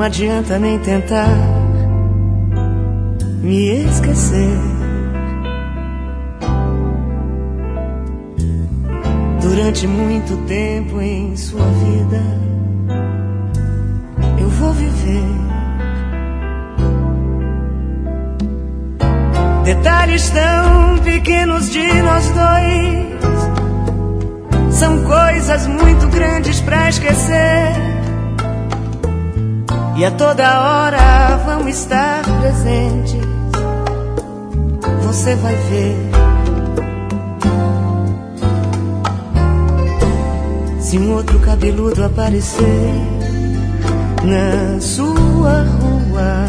Não adianta nem tentar me esquecer. Durante muito tempo em sua vida eu vou viver. Detalhes tão pequenos de nós dois são coisas muito grandes pra esquecer, e a toda hora vão estar presentes. Você vai ver. Se um outro cabeludo aparecer na sua rua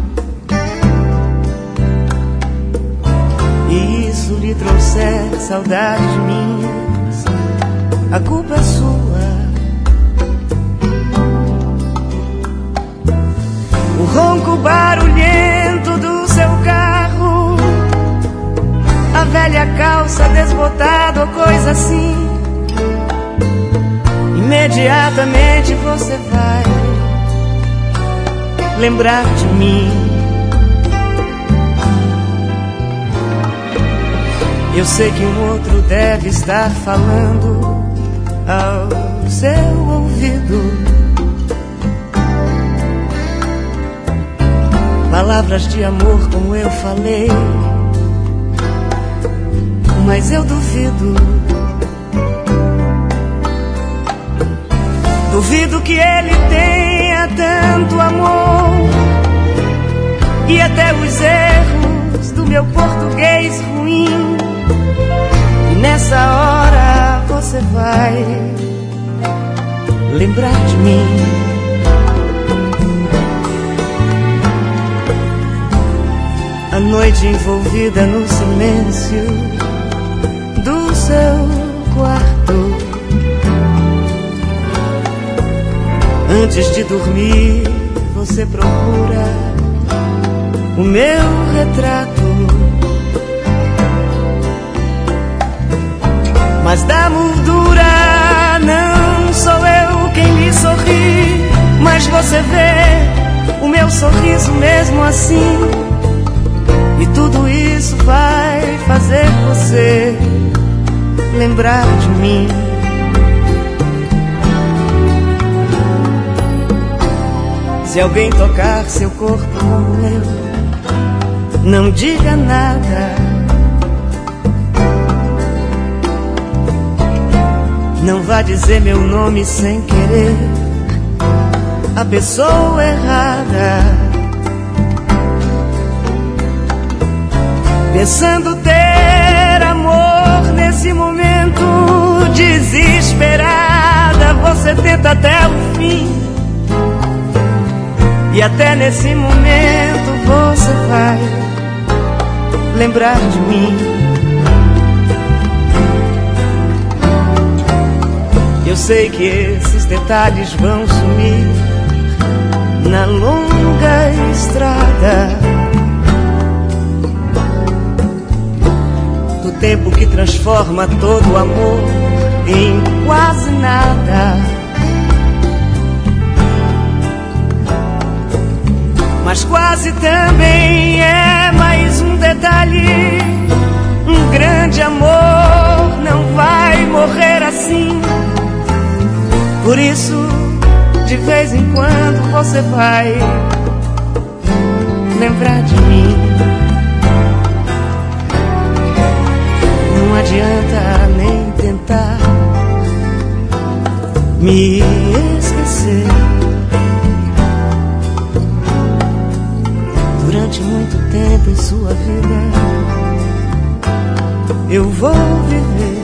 e isso lhe trouxer saudades minhas, a culpa é sua. O ronco barulhento do seu carro, a velha calça desbotada ou coisa assim, imediatamente você vai lembrar de mim. Eu sei que um outro deve estar falando ao seu ouvido palavras de amor como eu falei, mas eu duvido. Duvido que ele tenha tanto amor, e até os erros do meu português ruim. E nessa hora você vai lembrar de mim. A noite envolvida no silêncio do seu quarto, antes de dormir você procura o meu retrato. Mas da moldura não sou eu quem lhe sorri, mas você vê o meu sorriso mesmo assim. E tudo isso vai fazer você lembrar de mim. Se alguém tocar seu corpo como o meu, não diga nada. Não vá dizer meu nome sem querer a pessoa errada. Pensando ter amor nesse momento, desesperada, você tenta até o fim. E até nesse momento você vai lembrar de mim. Eu sei que esses detalhes vão sumir na longa estrada do tempo que transforma todo o amor em quase nada. Mas quase também é mais um detalhe. Um grande amor não vai morrer assim. Por isso, de vez em quando você vai lembrar de mim. Não adianta nem tentar me esquecer. Durante muito tempo em sua vida eu vou viver.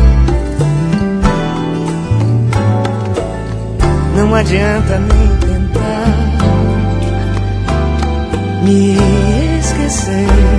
Não adianta nem tentar me esquecer.